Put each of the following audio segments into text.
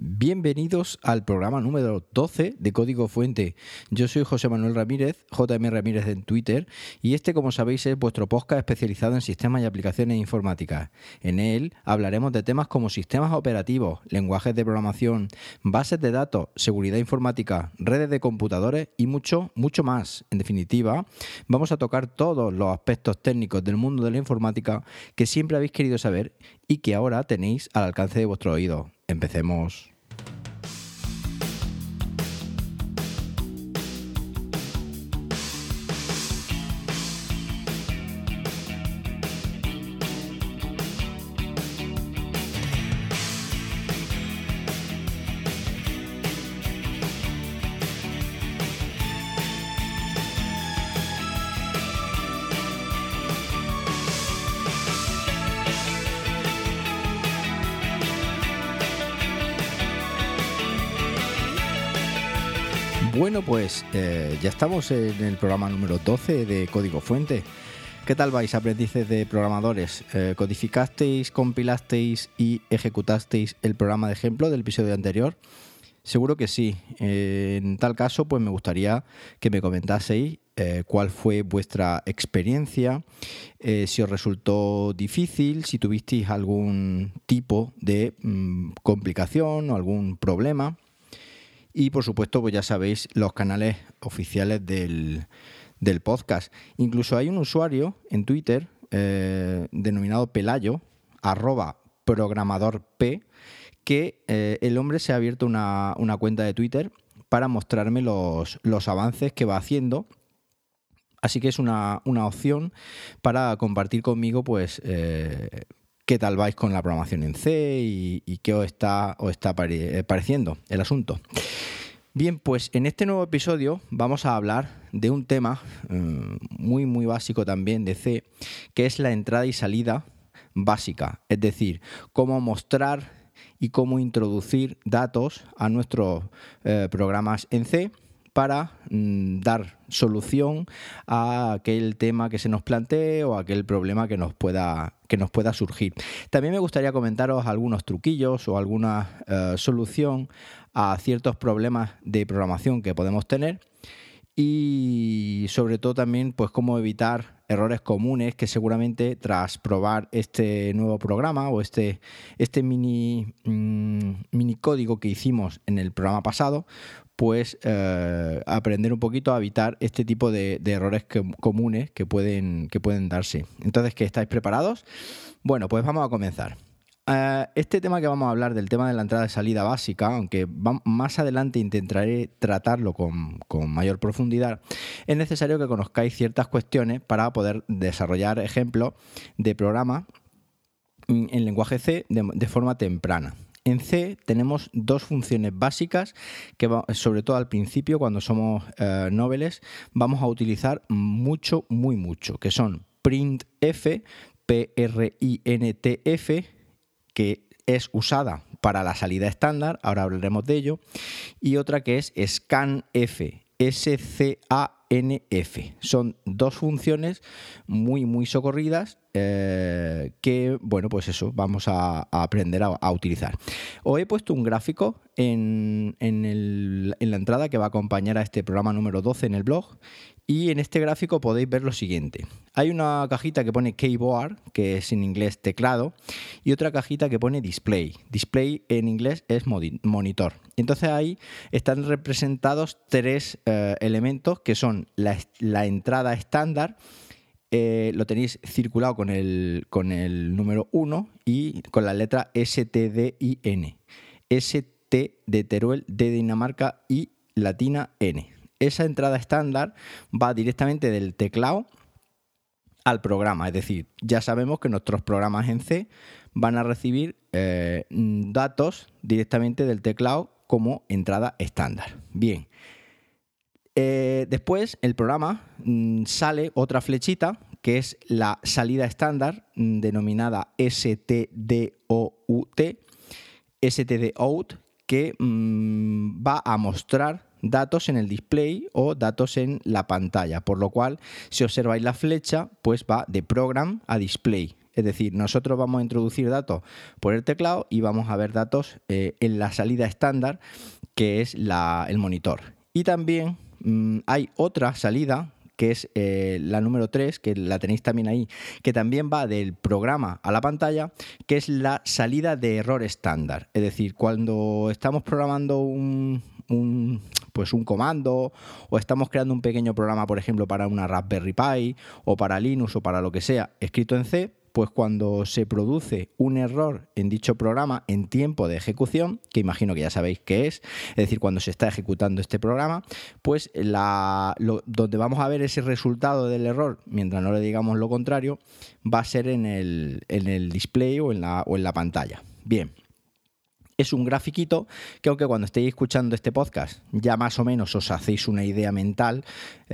Bienvenidos al programa número 12 de Código Fuente. Yo soy José Manuel Ramírez, JM Ramírez en Twitter, y este, como sabéis, es vuestro podcast especializado en sistemas y aplicaciones informáticas. En él hablaremos de temas como sistemas operativos, lenguajes de programación, bases de datos, seguridad informática, redes de computadores y mucho, mucho más. En definitiva, vamos a tocar todos los aspectos técnicos del mundo de la informática que siempre habéis querido saber y que ahora tenéis al alcance de vuestro oído. Empecemos. Bueno, pues ya estamos en el programa número 12 de Código Fuente. ¿Qué tal vais, aprendices de programadores? ¿Codificasteis, compilasteis y ejecutasteis el programa de ejemplo del episodio anterior? Seguro que sí. En tal caso, pues me gustaría que me comentaseis cuál fue vuestra experiencia, si os resultó difícil, si tuvisteis algún tipo de complicación o algún problema. Y por supuesto, pues ya sabéis, los canales oficiales del podcast. Incluso hay un usuario en Twitter denominado Pelayo, @programadorp, que el hombre se ha abierto una cuenta de Twitter para mostrarme los avances que va haciendo. Así que es una opción para compartir conmigo, pues, qué tal vais con la programación en C y qué os está pareciendo el asunto. Bien, pues en este nuevo episodio vamos a hablar de un tema muy muy básico también de C, que es la entrada y salida básica, es decir, cómo mostrar y cómo introducir datos a nuestros programas en C para dar solución a aquel tema que se nos plantee o a aquel problema que nos pueda surgir. También me gustaría comentaros algunos truquillos o alguna solución a ciertos problemas de programación que podemos tener y sobre todo también pues cómo evitar errores comunes que seguramente tras probar este nuevo programa o este mini código que hicimos en el programa pasado, pues aprender un poquito a evitar este tipo de errores comunes que pueden darse. Entonces, ¿qué, estáis preparados? Bueno, pues vamos a comenzar. Este tema que vamos a hablar, del tema de la entrada y salida básica, aunque más adelante intentaré tratarlo con mayor profundidad, es necesario que conozcáis ciertas cuestiones para poder desarrollar ejemplos de programa en lenguaje C de forma temprana. En C tenemos dos funciones básicas que, sobre todo al principio, cuando somos noveles, vamos a utilizar mucho, muy mucho, que son printf, printf, que es usada para la salida estándar, ahora hablaremos de ello, y otra que es scanf, scanf. Son dos funciones muy, muy socorridas que, bueno, pues eso, vamos a aprender a utilizar. Os he puesto un gráfico en la entrada que va a acompañar a este programa número 12 en el blog. Y en este gráfico podéis ver lo siguiente. Hay una cajita que pone keyboard, que es en inglés teclado, y otra cajita que pone display. Display en inglés es monitor. Entonces ahí están representados tres elementos que son la entrada estándar. Lo tenéis circulado con el número 1 y con la letra STDIN. ST de Teruel, D de Dinamarca y latina N. Esa entrada estándar va directamente del teclado al programa. Es decir, ya sabemos que nuestros programas en C van a recibir datos directamente del teclado como entrada estándar. Bien. Después el programa sale otra flechita que es la salida estándar denominada stdout, que va a mostrar datos en el display o datos en la pantalla, por lo cual si observáis la flecha pues va de program a display. Es decir, nosotros vamos a introducir datos por el teclado y vamos a ver datos en la salida estándar, que es el monitor. Y también hay otra salida, que es la número 3, que la tenéis también ahí, que también va del programa a la pantalla, que es la salida de error estándar. Es decir, cuando estamos programando un comando o estamos creando un pequeño programa, por ejemplo, para una Raspberry Pi o para Linux o para lo que sea, escrito en C, pues cuando se produce un error en dicho programa en tiempo de ejecución, que imagino que ya sabéis qué es decir, cuando se está ejecutando este programa, pues donde vamos a ver ese resultado del error, mientras no le digamos lo contrario, va a ser en el display o en la pantalla. Bien. Es un grafiquito que, aunque cuando estéis escuchando este podcast ya más o menos os hacéis una idea mental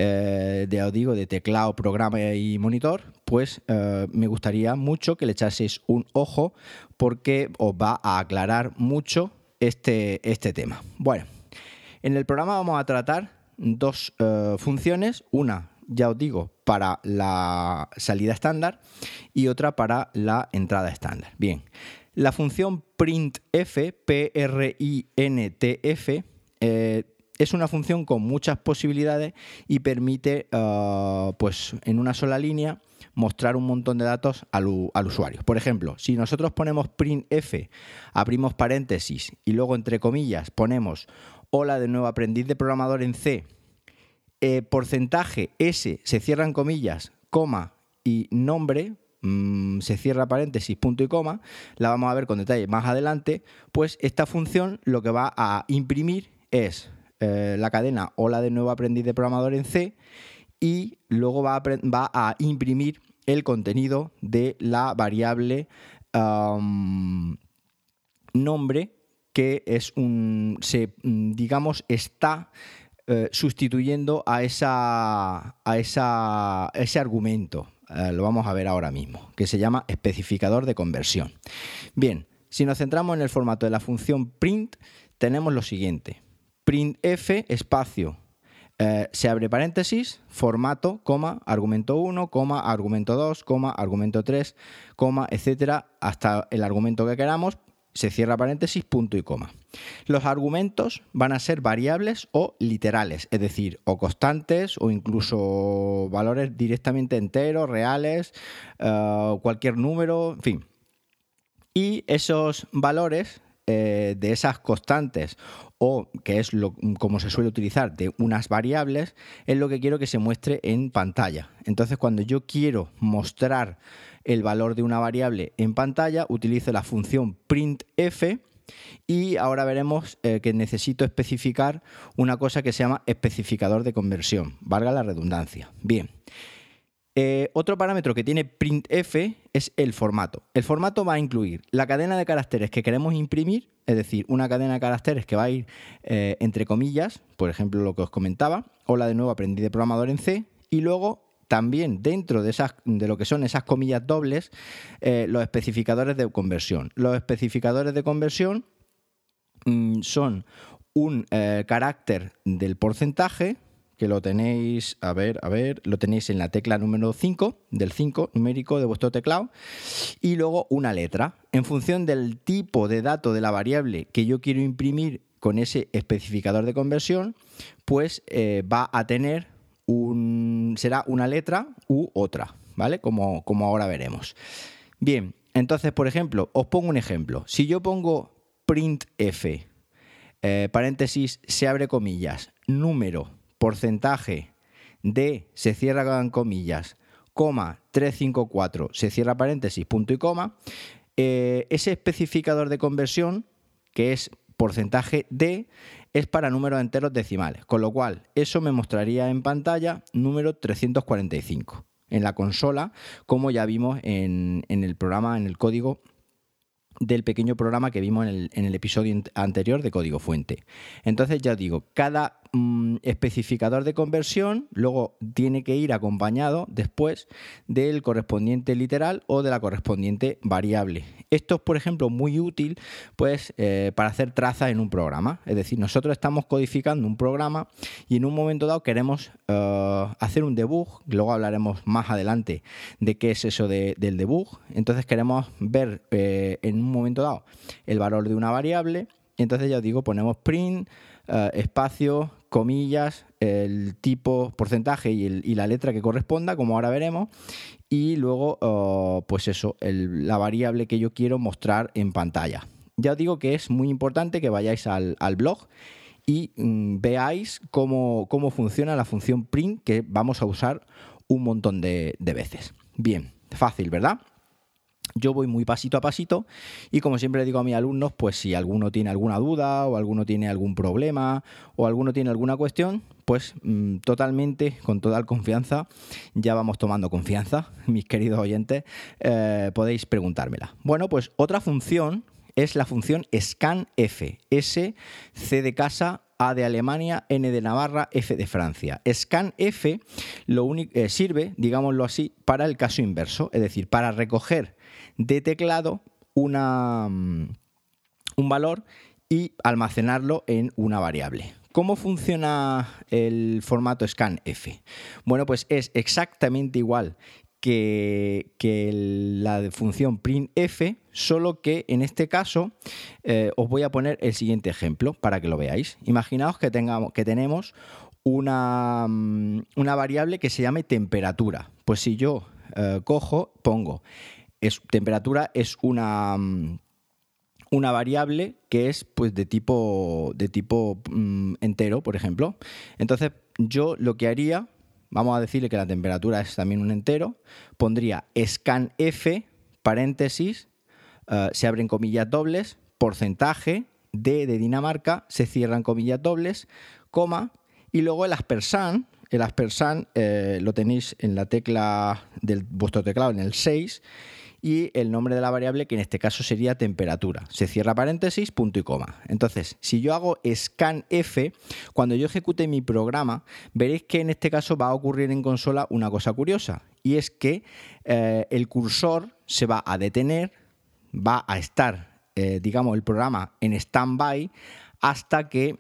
de teclado, programa y monitor, pues me gustaría mucho que le echaseis un ojo porque os va a aclarar mucho este tema. Bueno, en el programa vamos a tratar dos funciones, una, ya os digo, para la salida estándar y otra para la entrada estándar. Bien. La función printf, P-R-I-N-T-F, es una función con muchas posibilidades y permite, pues en una sola línea, mostrar un montón de datos al usuario. Por ejemplo, si nosotros ponemos printf, abrimos paréntesis y luego entre comillas ponemos hola de nuevo aprendiz de programador en C, porcentaje S, se cierran comillas, coma y nombre, se cierra paréntesis, punto y coma, la vamos a ver con detalle más adelante, pues esta función lo que va a imprimir es la cadena hola de nuevo aprendiz de programador en C y luego va a imprimir el contenido de la variable nombre, que es está sustituyendo a ese argumento. Lo vamos a ver ahora mismo, que se llama especificador de conversión. Bien, si nos centramos en el formato de la función print, tenemos lo siguiente. Printf, espacio, se abre paréntesis, formato, coma, argumento 1, coma, argumento 2, coma, argumento 3, coma, etcétera, hasta el argumento que queramos, se cierra paréntesis, punto y coma. Los argumentos van a ser variables o literales, es decir, o constantes o incluso valores directamente enteros, reales, cualquier número, en fin. Y esos valores de esas constantes o que es como se suele utilizar de unas variables, es lo que quiero que se muestre en pantalla. Entonces, cuando yo quiero mostrar el valor de una variable en pantalla, utilizo la función printf y ahora veremos que necesito especificar una cosa que se llama especificador de conversión, valga la redundancia. Bien. Otro parámetro que tiene printf es el formato. El formato va a incluir la cadena de caracteres que queremos imprimir, es decir, una cadena de caracteres que va a ir entre comillas, por ejemplo lo que os comentaba, hola de nuevo aprendí de programador en C, y luego también dentro de lo que son esas comillas dobles, los especificadores de conversión. Los especificadores de conversión son un carácter del porcentaje, que lo tenéis, lo tenéis en la tecla número 5, del 5 numérico de vuestro teclado, y luego una letra. En función del tipo de dato de la variable que yo quiero imprimir con ese especificador de conversión, pues va a tener será una letra u otra, ¿vale? Como ahora veremos. Bien, entonces, por ejemplo, os pongo un ejemplo. Si yo pongo printf, paréntesis, se abre comillas, número, porcentaje de, se cierra comillas, coma, 354, se cierra paréntesis, punto y coma, ese especificador de conversión, que es porcentaje de, es para números enteros decimales, con lo cual eso me mostraría en pantalla número 345 en la consola, como ya vimos en el programa, en el código del pequeño programa que vimos en el episodio anterior de Código Fuente. Entonces ya os digo, cada especificador de conversión, luego tiene que ir acompañado después del correspondiente literal o de la correspondiente variable. Esto es, por ejemplo, muy útil pues, para hacer trazas en un programa. Es decir, nosotros estamos codificando un programa y en un momento dado queremos hacer un debug. Luego hablaremos más adelante de qué es eso del debug. Entonces queremos ver en un momento dado el valor de una variable. Entonces ya os digo, ponemos print, espacio, comillas, el tipo, porcentaje y la letra que corresponda, como ahora veremos, y luego, pues eso, la variable que yo quiero mostrar en pantalla. Ya os digo que es muy importante que vayáis al blog y veáis cómo funciona la función print, que vamos a usar un montón de veces. Bien, fácil, ¿verdad? Yo voy muy pasito a pasito y como siempre le digo a mis alumnos, pues si alguno tiene alguna duda o alguno tiene algún problema o alguno tiene alguna cuestión, pues totalmente, con total confianza, ya vamos tomando confianza, mis queridos oyentes, podéis preguntármela. Bueno, pues otra función es la función scanf, S, C de casa, A de Alemania, N de Navarra, F de Francia. Scanf sirve, digámoslo así, para el caso inverso, es decir, para recoger de teclado un valor y almacenarlo en una variable. ¿Cómo funciona el formato scanf? Bueno, pues es exactamente igual que la función printf, solo que en este caso os voy a poner el siguiente ejemplo para que lo veáis. Imaginaos que tenemos una variable que se llame temperatura. Pues si yo pongo temperatura es una variable que es pues de tipo entero, por ejemplo. Entonces yo lo que haría, vamos a decirle que la temperatura es también un entero, pondría scanf, paréntesis, se abren comillas dobles, porcentaje, D de Dinamarca, se cierran comillas dobles, coma, y luego el ampersand. El ampersand lo tenéis en la tecla de vuestro teclado, en el 6, y el nombre de la variable, que en este caso sería temperatura. Se cierra paréntesis, punto y coma. Entonces, si yo hago scanf, cuando yo ejecute mi programa, veréis que en este caso va a ocurrir en consola una cosa curiosa, y es que el cursor se va a detener, va a estar, digamos, el programa en stand-by hasta que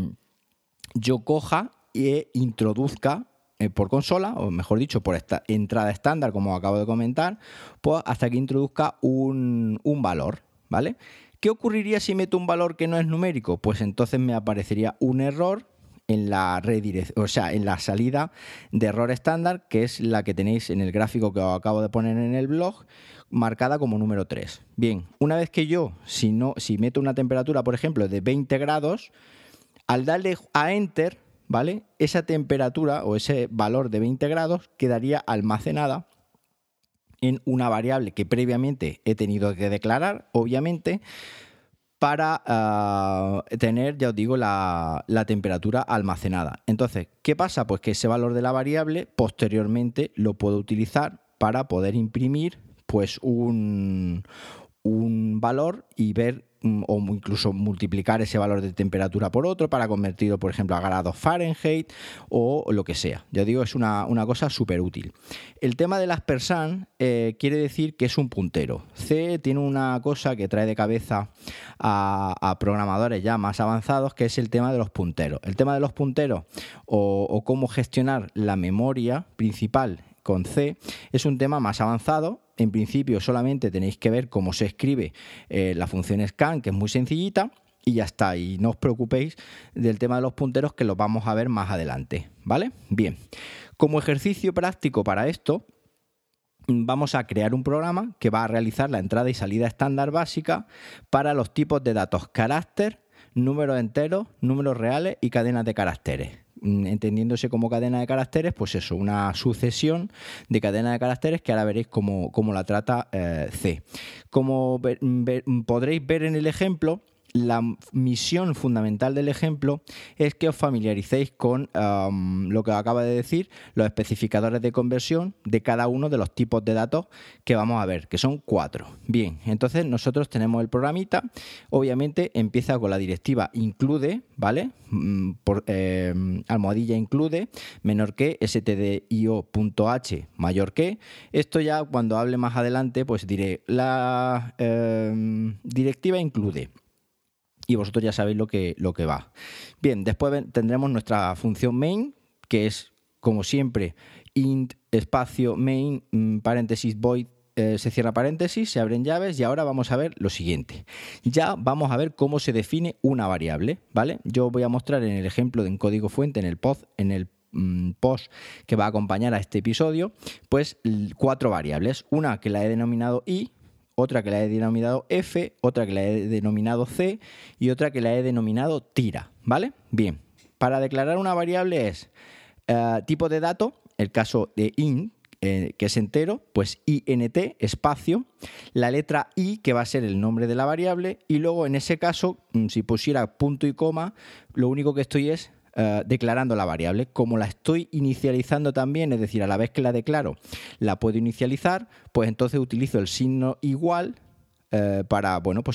yo coja e introduzca por consola, o mejor dicho, por esta entrada estándar, como acabo de comentar, pues hasta que introduzca un valor, ¿vale? ¿Qué ocurriría si meto un valor que no es numérico? Pues entonces me aparecería un error en la redirección, o sea, en la salida de error estándar, que es la que tenéis en el gráfico que os acabo de poner en el blog, marcada como número 3. Bien, una vez que yo, si meto una temperatura, por ejemplo, de 20 grados, al darle a Enter, ¿vale? Esa temperatura o ese valor de 20 grados quedaría almacenada en una variable que previamente he tenido que declarar, obviamente, para tener, ya os digo, la temperatura almacenada. Entonces, ¿qué pasa? Pues que ese valor de la variable posteriormente lo puedo utilizar para poder imprimir pues un valor y ver o incluso multiplicar ese valor de temperatura por otro para convertirlo, por ejemplo, a grados Fahrenheit o lo que sea. Ya digo, es una cosa súper útil. El tema del ampersand quiere decir que es un puntero. C tiene una cosa que trae de cabeza a programadores ya más avanzados, que es el tema de los punteros. El tema de los punteros o cómo gestionar la memoria principal con C es un tema más avanzado. En principio solamente tenéis que ver cómo se escribe la función scan, que es muy sencillita, y ya está. Y no os preocupéis del tema de los punteros, que los vamos a ver más adelante, ¿vale? Bien, como ejercicio práctico para esto, vamos a crear un programa que va a realizar la entrada y salida estándar básica para los tipos de datos carácter, números enteros, números reales y cadenas de caracteres. Entendiéndose como cadena de caracteres, pues eso, una sucesión de cadenas de caracteres que ahora veréis cómo la trata C. Como podréis ver en el ejemplo, la misión fundamental del ejemplo es que os familiaricéis con lo que acaba de decir, los especificadores de conversión de cada uno de los tipos de datos que vamos a ver, que son 4. Bien, entonces nosotros tenemos el programita, obviamente empieza con la directiva include, ¿vale? Almohadilla include, menor que, stdio.h mayor que. Esto ya cuando hable más adelante pues diré, la directiva include. Y vosotros ya sabéis lo que va. Bien, después tendremos nuestra función main, que es, como siempre, int espacio main, paréntesis void, se cierra paréntesis, se abren llaves, y ahora vamos a ver lo siguiente. Ya vamos a ver cómo se define una variable, ¿vale? Yo voy a mostrar en el ejemplo en código fuente, en el post que va a acompañar a este episodio, pues 4 variables. Una que la he denominado i, otra que la he denominado f, otra que la he denominado c y otra que la he denominado tira, ¿vale? Bien, para declarar una variable es tipo de dato, el caso de int, que es entero, pues int espacio, la letra i, que va a ser el nombre de la variable, y luego en ese caso, si pusiera punto y coma, lo único que estoy es declarando la variable. Como la estoy inicializando también, es decir, a la vez que la declaro la puedo inicializar, pues entonces utilizo el signo igual para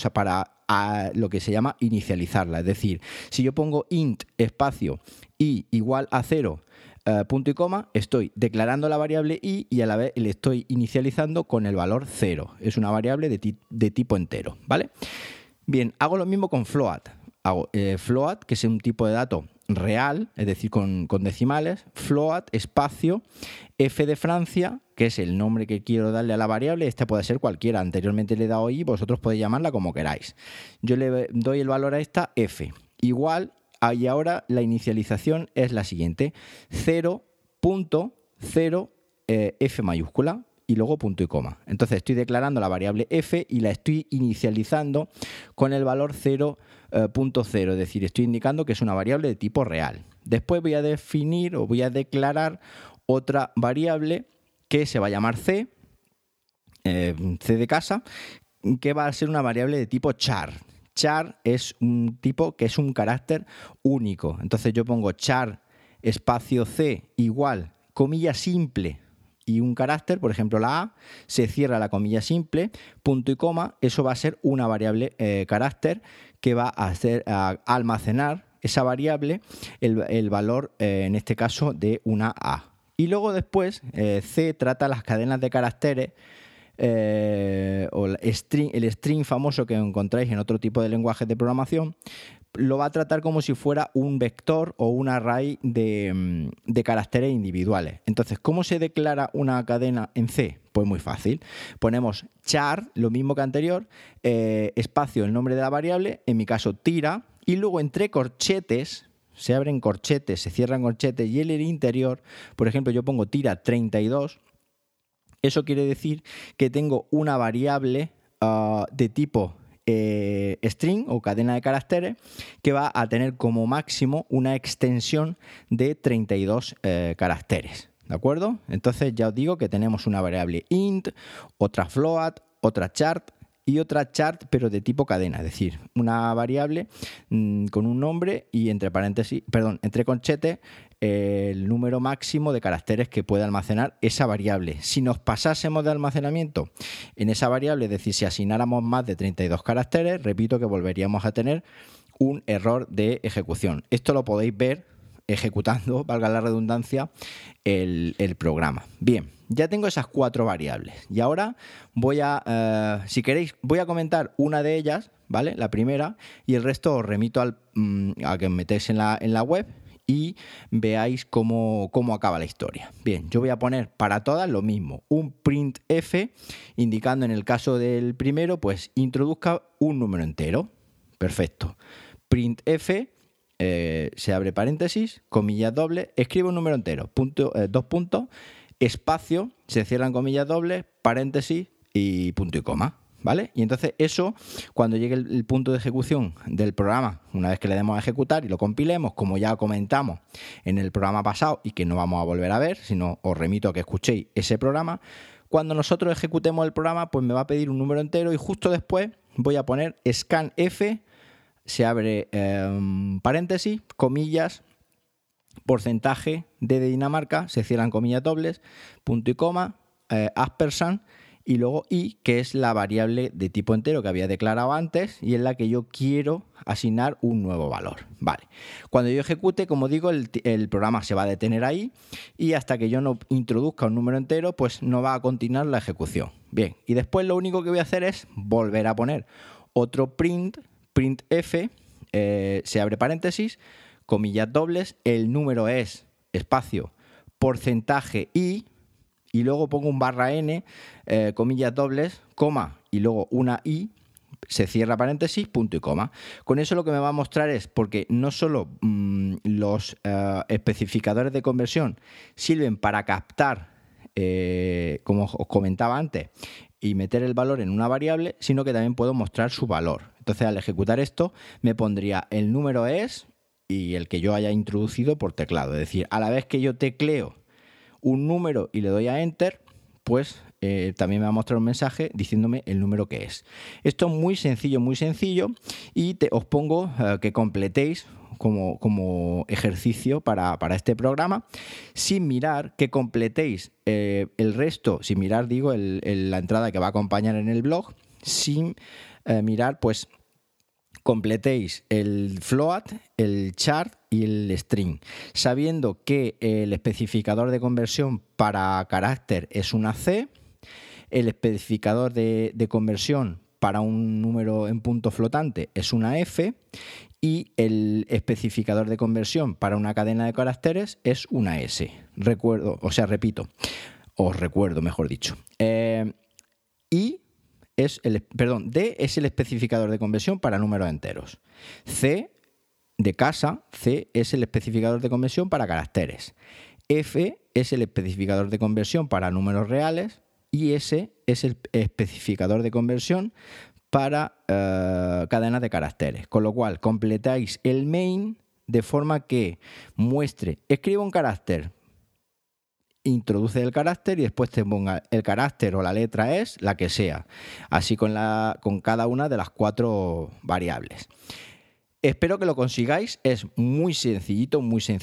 lo que se llama inicializarla. Es decir, si yo pongo int espacio i igual a 0, punto y coma, estoy declarando la variable i y a la vez le estoy inicializando con el valor 0. Es una variable de tipo entero, ¿vale? Bien, hago lo mismo con float. Hago float, que es un tipo de dato real, es decir, con decimales, float espacio f de Francia, que es el nombre que quiero darle a la variable. Esta puede ser cualquiera, anteriormente le he dado i, vosotros podéis llamarla como queráis. Yo le doy el valor a esta f, igual, y ahora la inicialización es la siguiente, 0.0 f mayúscula, y luego punto y coma. Entonces estoy declarando la variable f y la estoy inicializando con el valor 0.0, es decir, estoy indicando que es una variable de tipo real. Después voy a definir o voy a declarar otra variable que se va a llamar c, c de casa, que va a ser una variable de tipo char. Char es un tipo que es un carácter único. Entonces yo pongo char espacio c igual comilla simple y un carácter, por ejemplo la A, se cierra la comilla simple, punto y coma, eso va a ser una variable carácter que va a almacenar esa variable, el valor, en este caso, de una A. Y luego después, C trata las cadenas de caracteres, o el string famoso que encontráis en otro tipo de lenguajes de programación, lo va a tratar como si fuera un vector o un array de caracteres individuales. Entonces, ¿cómo se declara una cadena en C? Pues muy fácil. Ponemos char, lo mismo que anterior, espacio, el nombre de la variable, en mi caso tira, y luego entre corchetes, se abren corchetes, se cierran corchetes, y en el interior, por ejemplo, yo pongo tira 32, eso quiere decir que tengo una variable de tipo string o cadena de caracteres que va a tener como máximo una extensión de 32 caracteres, ¿de acuerdo? Entonces ya os digo que tenemos una variable int, otra float, otra chart y otra chart, pero de tipo cadena, es decir, una variable con un nombre y entre paréntesis, entre conchetes, el número máximo de caracteres que puede almacenar esa variable. Si nos pasásemos de almacenamiento en esa variable, es decir, si asignáramos más de 32 caracteres, repito que volveríamos a tener un error de ejecución. Esto lo podéis ver ejecutando, valga la redundancia, el programa. Bien, ya tengo esas 4 variables y ahora voy a, si queréis, voy a comentar una de ellas, ¿vale? La primera, y el resto os remito a que os metéis en la web y veáis cómo acaba la historia. Bien, yo voy a poner para todas lo mismo, un printf, indicando en el caso del primero, pues introduzca un número entero. Perfecto. Printf, se abre paréntesis, comillas dobles, escribe un número entero, dos puntos, espacio, se cierran comillas dobles, paréntesis y punto y coma. ¿Vale? Y entonces eso, cuando llegue el punto de ejecución del programa, una vez que le demos a ejecutar y lo compilemos, como ya comentamos en el programa pasado y que no vamos a volver a ver, sino os remito a que escuchéis ese programa, cuando nosotros ejecutemos el programa, pues me va a pedir un número entero y justo después voy a poner scanf se abre paréntesis, comillas, porcentaje de Dinamarca, se cierran comillas dobles, punto y coma, ampersand, y luego i, que es la variable de tipo entero que había declarado antes y en la que yo quiero asignar un nuevo valor. Vale. Cuando yo ejecute, como digo, el programa se va a detener ahí y hasta que yo no introduzca un número entero, pues no va a continuar la ejecución. Bien, y después lo único que voy a hacer es volver a poner otro printf, se abre paréntesis, comillas dobles, el número es espacio, porcentaje y luego pongo un _n, comillas dobles, coma y luego una i, se cierra paréntesis, punto y coma. Con eso lo que me va a mostrar es, porque no solo los especificadores de conversión sirven para captar, como os comentaba antes, y meter el valor en una variable, sino que también puedo mostrar su valor. Entonces, al ejecutar esto, me pondría el número es y el que yo haya introducido por teclado. Es decir, a la vez que yo tecleo un número y le doy a Enter, pues también me va a mostrar un mensaje diciéndome el número que es. Esto es muy sencillo y os pongo que completéis como ejercicio para este programa, sin mirar, que completéis el resto, sin mirar, digo, la entrada que va a acompañar en el blog, sin mirar, pues completéis el float, el chart y el string, sabiendo que el especificador de conversión para carácter es una C, el especificador de conversión para un número en punto flotante es una F y el especificador de conversión para una cadena de caracteres es una S. Os recuerdo, mejor dicho. D es el especificador de conversión para números enteros. C de casa, C es el especificador de conversión para caracteres. F es el especificador de conversión para números reales y S es el especificador de conversión para cadenas de caracteres. Con lo cual, completáis el main de forma que muestre, escriba un carácter, introduce el carácter y después te ponga el carácter o la letra es la que sea, así con cada una de las 4 variables. Espero que lo consigáis, es muy sencillito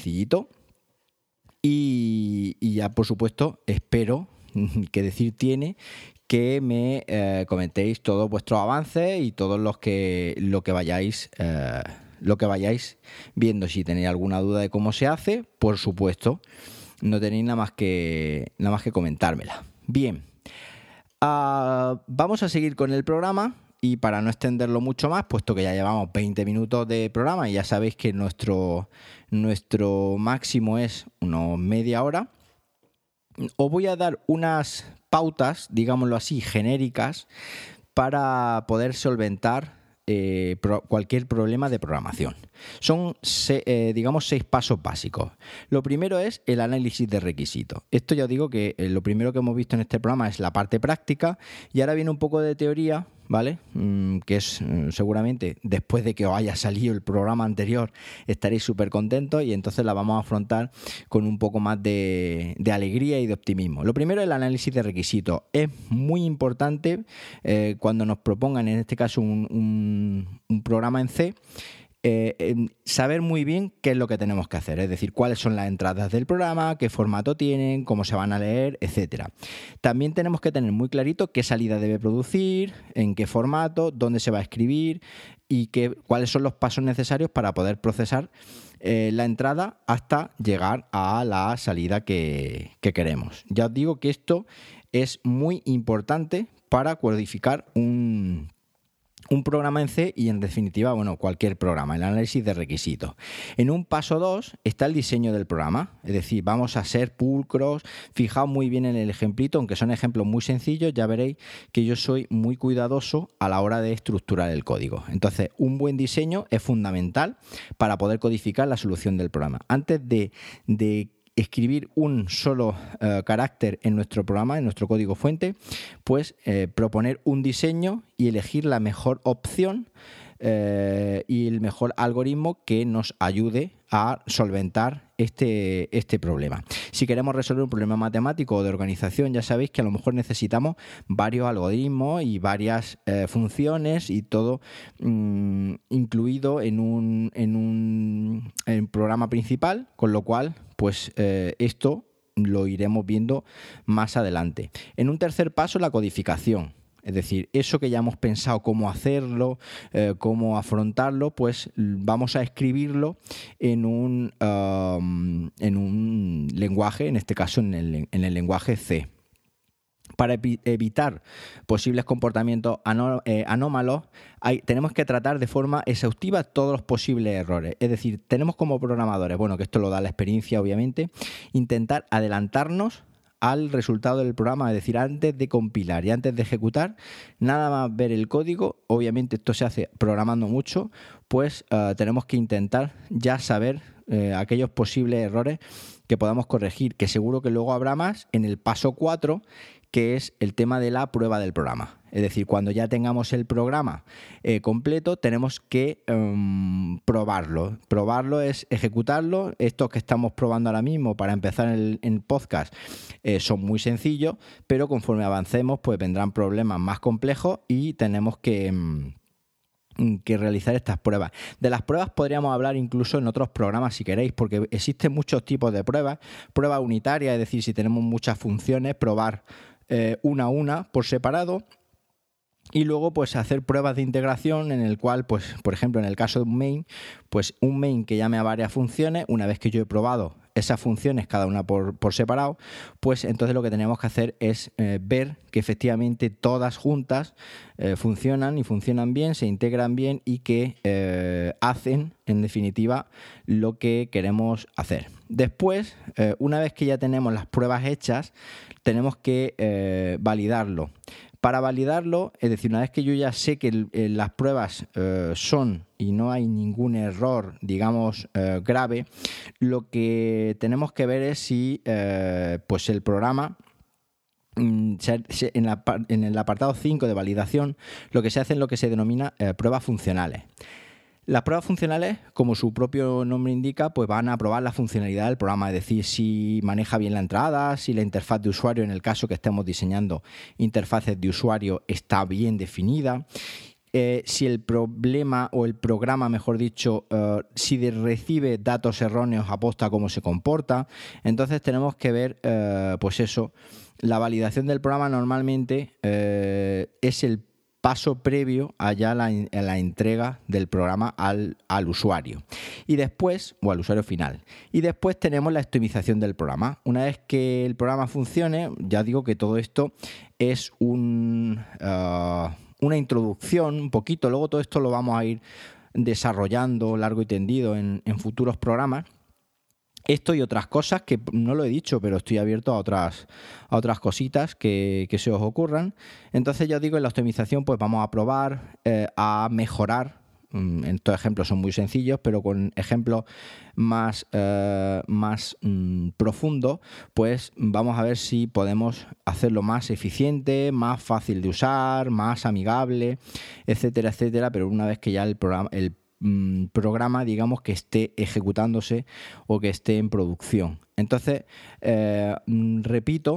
y ya por supuesto espero, que decir tiene, que me comentéis todos vuestros avances y todos lo que vayáis viendo. Si tenéis alguna duda de cómo se hace, por supuesto, no tenéis nada más que comentármela. Bien, vamos a seguir con el programa y para no extenderlo mucho más, puesto que ya llevamos 20 minutos de programa y ya sabéis que nuestro máximo es unos media hora, os voy a dar unas pautas, digámoslo así, genéricas para poder solventar cualquier problema de programación. Son, digamos, 6 pasos básicos. Lo primero es el análisis de requisitos. Esto ya os digo que lo primero que hemos visto en este programa es la parte práctica y ahora viene un poco de teoría, ¿vale? Que es seguramente después de que os haya salido el programa anterior estaréis súper contentos y entonces la vamos a afrontar con un poco más de alegría y de optimismo. Lo primero es el análisis de requisitos. Es muy importante cuando nos propongan, en este caso, un programa en C, saber muy bien qué es lo que tenemos que hacer, es decir, cuáles son las entradas del programa, qué formato tienen, cómo se van a leer, etcétera. También tenemos que tener muy clarito qué salida debe producir, en qué formato, dónde se va a escribir y cuáles son los pasos necesarios para poder procesar la entrada hasta llegar a la salida que queremos. Ya os digo que esto es muy importante para codificar un programa en C y en definitiva, bueno, cualquier programa, el análisis de requisitos. En un paso 2 está el diseño del programa, es decir, vamos a ser pulcros, fijaos muy bien en el ejemplito, aunque son ejemplos muy sencillos, ya veréis que yo soy muy cuidadoso a la hora de estructurar el código. Entonces, un buen diseño es fundamental para poder codificar la solución del programa. Antes de escribir un solo carácter en nuestro programa, en nuestro código fuente, pues proponer un diseño y elegir la mejor opción y el mejor algoritmo que nos ayude a solventar este problema. Si queremos resolver un problema matemático o de organización, ya sabéis que a lo mejor necesitamos varios algoritmos y varias funciones y todo incluido en un programa principal, con lo cual, pues esto lo iremos viendo más adelante. En un tercer paso, la codificación. Es decir, eso que ya hemos pensado cómo hacerlo, cómo afrontarlo, pues vamos a escribirlo en un lenguaje, en este caso en el lenguaje C. Para evitar posibles comportamientos anómalos, tenemos que tratar de forma exhaustiva todos los posibles errores. Es decir, tenemos como programadores, bueno, que esto lo da la experiencia obviamente, intentar adelantarnos al resultado del programa, es decir, antes de compilar y antes de ejecutar, nada más ver el código, obviamente esto se hace programando mucho, pues tenemos que intentar ya saber aquellos posibles errores que podamos corregir, que seguro que luego habrá más en el paso 4, que es el tema de la prueba del programa. Es decir, cuando ya tengamos el programa completo, tenemos que probarlo. Probarlo es ejecutarlo. Estos que estamos probando ahora mismo para empezar en podcast son muy sencillos, pero conforme avancemos, pues vendrán problemas más complejos y tenemos que realizar estas pruebas. De las pruebas podríamos hablar incluso en otros programas si queréis, porque existen muchos tipos de pruebas. Prueba unitaria, es decir, si tenemos muchas funciones, probar una a una por separado. Y luego pues hacer pruebas de integración en el cual, pues por ejemplo en el caso de un main, pues un main que llame a varias funciones, una vez que yo he probado esas funciones cada una por separado, pues entonces lo que tenemos que hacer es ver que efectivamente todas juntas funcionan y funcionan bien, se integran bien y que hacen en definitiva lo que queremos hacer. Después, una vez que ya tenemos las pruebas hechas, tenemos que validarlo. Para validarlo, es decir, una vez que yo ya sé que las pruebas son y no hay ningún error, digamos, grave, lo que tenemos que ver es si pues el programa, en el apartado 5 de validación, lo que se hace es lo que se denomina pruebas funcionales. Las pruebas funcionales, como su propio nombre indica, pues van a probar la funcionalidad del programa, es decir, si maneja bien la entrada, si la interfaz de usuario, en el caso que estemos diseñando interfaces de usuario, está bien definida, si el problema o el programa, mejor dicho, si recibe datos erróneos aposta cómo se comporta. Entonces tenemos que ver, pues eso, la validación del programa normalmente es el paso previo a ya la entrega del programa al usuario y después, o al usuario final. Y después tenemos la optimización del programa. Una vez que el programa funcione, ya digo que todo esto es una introducción un poquito, luego todo esto lo vamos a ir desarrollando largo y tendido en futuros programas. Esto y otras cosas que no lo he dicho, pero estoy abierto a otras cositas que se os ocurran. Entonces ya os digo, en la optimización pues vamos a probar a mejorar. Estos ejemplos son muy sencillos, pero con ejemplos más profundos, pues vamos a ver si podemos hacerlo más eficiente, más fácil de usar, más amigable, etcétera, etcétera. Pero una vez que ya el programa, digamos, que esté ejecutándose o que esté en producción. Entonces, repito,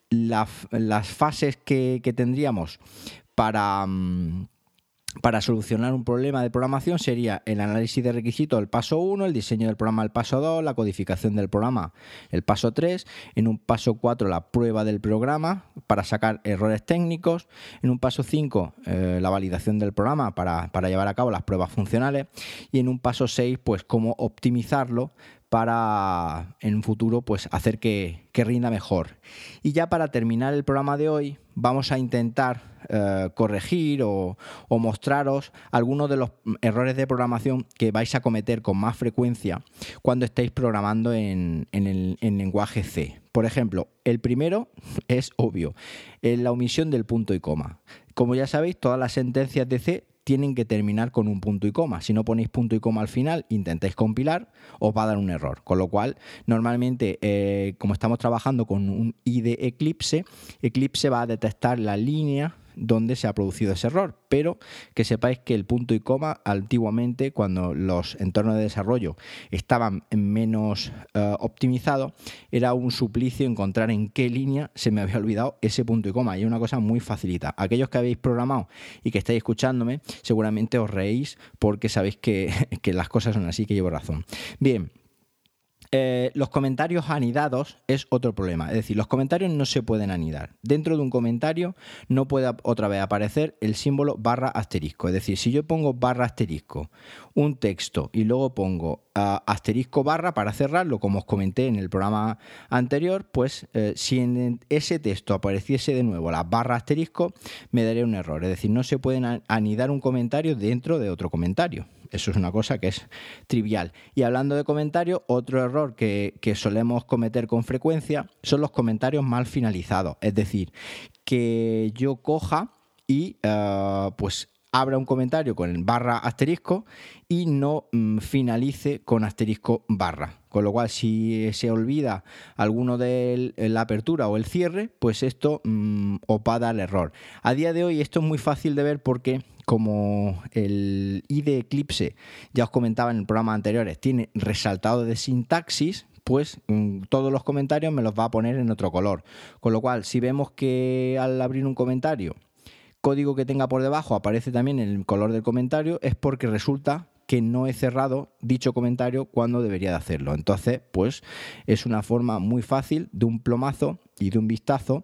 las fases que tendríamos para solucionar un problema de programación sería el análisis de requisitos, el paso 1, el diseño del programa, el paso 2, la codificación del programa, el paso 3, en un paso 4 la prueba del programa para sacar errores técnicos, en un paso 5 la validación del programa para llevar a cabo las pruebas funcionales y en un paso 6 pues cómo optimizarlo para en un futuro pues hacer que rinda mejor. Y ya para terminar el programa de hoy vamos a intentar corregir o mostraros algunos de los errores de programación que vais a cometer con más frecuencia cuando estéis programando en lenguaje C. Por ejemplo, el primero es obvio, la omisión del punto y coma. Como ya sabéis, todas las sentencias de C tienen que terminar con un punto y coma. Si no ponéis punto y coma al final, intentáis compilar, os va a dar un error. Con lo cual, normalmente, como estamos trabajando con un IDE Eclipse, Eclipse va a detectar la línea dónde se ha producido ese error, pero que sepáis que el punto y coma antiguamente, cuando los entornos de desarrollo estaban menos optimizados, era un suplicio encontrar en qué línea se me había olvidado ese punto y coma, y es una cosa muy facilita. Aquellos que habéis programado y que estáis escuchándome, seguramente os reís porque sabéis que las cosas son así, que llevo razón. Bien. Los comentarios anidados es otro problema, es decir, los comentarios no se pueden anidar. Dentro de un comentario no puede otra vez aparecer el símbolo ***, es decir, si yo pongo ***, un texto y luego pongo asterisco barra para cerrarlo, como os comenté en el programa anterior, pues si en ese texto apareciese de nuevo la ***, me daría un error, es decir, no se pueden anidar un comentario dentro de otro comentario. Eso es una cosa que es trivial. Y hablando de comentarios, otro error que solemos cometer con frecuencia son los comentarios mal finalizados. Es decir, que yo coja y pues abra un comentario con el ** y no finalice con ***. Con lo cual, si se olvida alguno de la apertura o el cierre, pues esto os va a dar error. A día de hoy esto es muy fácil de ver porque como el IDE Eclipse, ya os comentaba en el programa anteriores, tiene resaltado de sintaxis, pues todos los comentarios me los va a poner en otro color. Con lo cual, si vemos que al abrir un comentario, código que tenga por debajo aparece también en el color del comentario, es porque resulta que no he cerrado dicho comentario cuando debería de hacerlo. Entonces, pues es una forma muy fácil de un plomazo y de un vistazo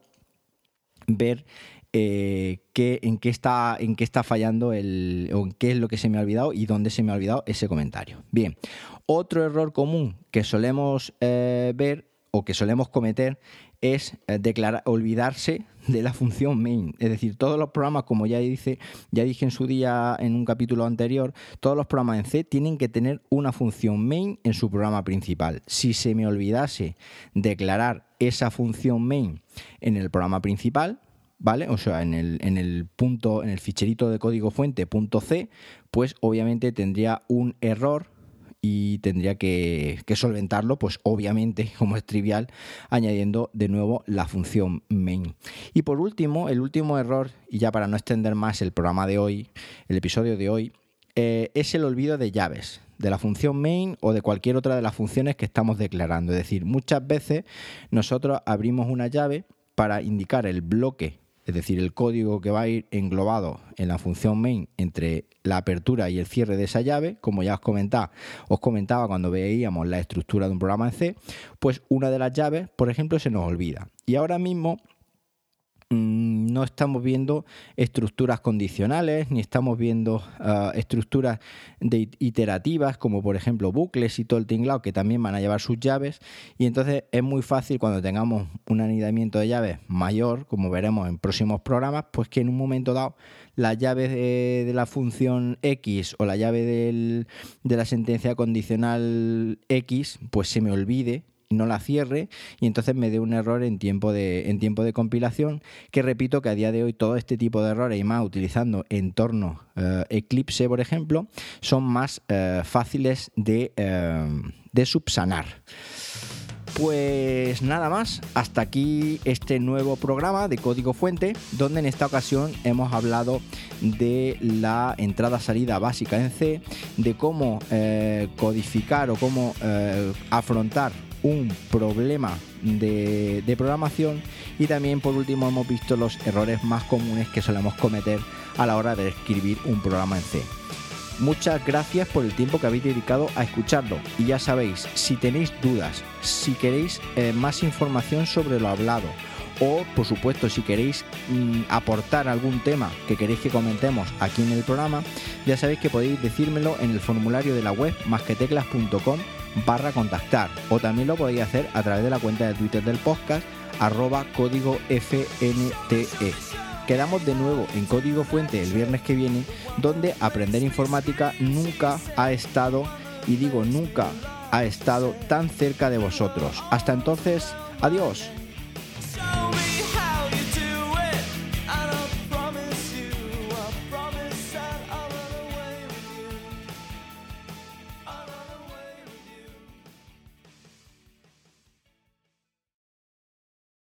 ver en qué está fallando o en qué es lo que se me ha olvidado y dónde se me ha olvidado ese comentario. Bien, otro error común que solemos ver o que solemos cometer es olvidarse de la función main. Es decir, todos los programas, como ya dije en su día en un capítulo anterior, todos los programas en C tienen que tener una función main en su programa principal. Si se me olvidase declarar esa función main en el programa principal, ¿vale? O sea, en el ficherito de código fuente .c, pues obviamente tendría un error y tendría que solventarlo, pues obviamente, como es trivial, añadiendo de nuevo la función main. Y por último, el último error, y ya para no extender más el programa de hoy, el episodio de hoy, es el olvido de llaves, de la función main o de cualquier otra de las funciones que estamos declarando. Es decir, muchas veces nosotros abrimos una llave para indicar el bloque, es decir, el código que va a ir englobado en la función main entre la apertura y el cierre de esa llave, como ya os comentaba cuando veíamos la estructura de un programa en C, pues una de las llaves, por ejemplo, se nos olvida. Y ahora mismo no estamos viendo estructuras condicionales, ni estamos viendo estructuras iterativas, como por ejemplo bucles y todo el tinglado, que también van a llevar sus llaves, y entonces es muy fácil cuando tengamos un anidamiento de llaves mayor, como veremos en próximos programas, pues que en un momento dado la llave de la función X o la llave de la sentencia condicional X, pues se me olvide, no la cierre y entonces me dé un error en tiempo de compilación, que repito que a día de hoy todo este tipo de errores, y más utilizando entornos Eclipse, por ejemplo, son más fáciles de subsanar. Pues nada más, hasta aquí este nuevo programa de Código Fuente, donde en esta ocasión hemos hablado de la entrada-salida básica en C, de cómo codificar o cómo afrontar un problema de programación, y también por último hemos visto los errores más comunes que solemos cometer a la hora de escribir un programa en C. Muchas gracias por el tiempo que habéis dedicado a escucharlo, y ya sabéis, si tenéis dudas, si queréis más información sobre lo hablado, o por supuesto si queréis aportar algún tema que queréis que comentemos aquí en el programa, ya sabéis que podéis decírmelo en el formulario de la web masqueteclas.com/contactar, o también lo podéis hacer a través de la cuenta de Twitter del podcast @códigofnte. Quedamos de nuevo en Código Fuente el viernes que viene, donde aprender informática nunca ha estado, y digo nunca ha estado, tan cerca de vosotros. Hasta entonces, adiós.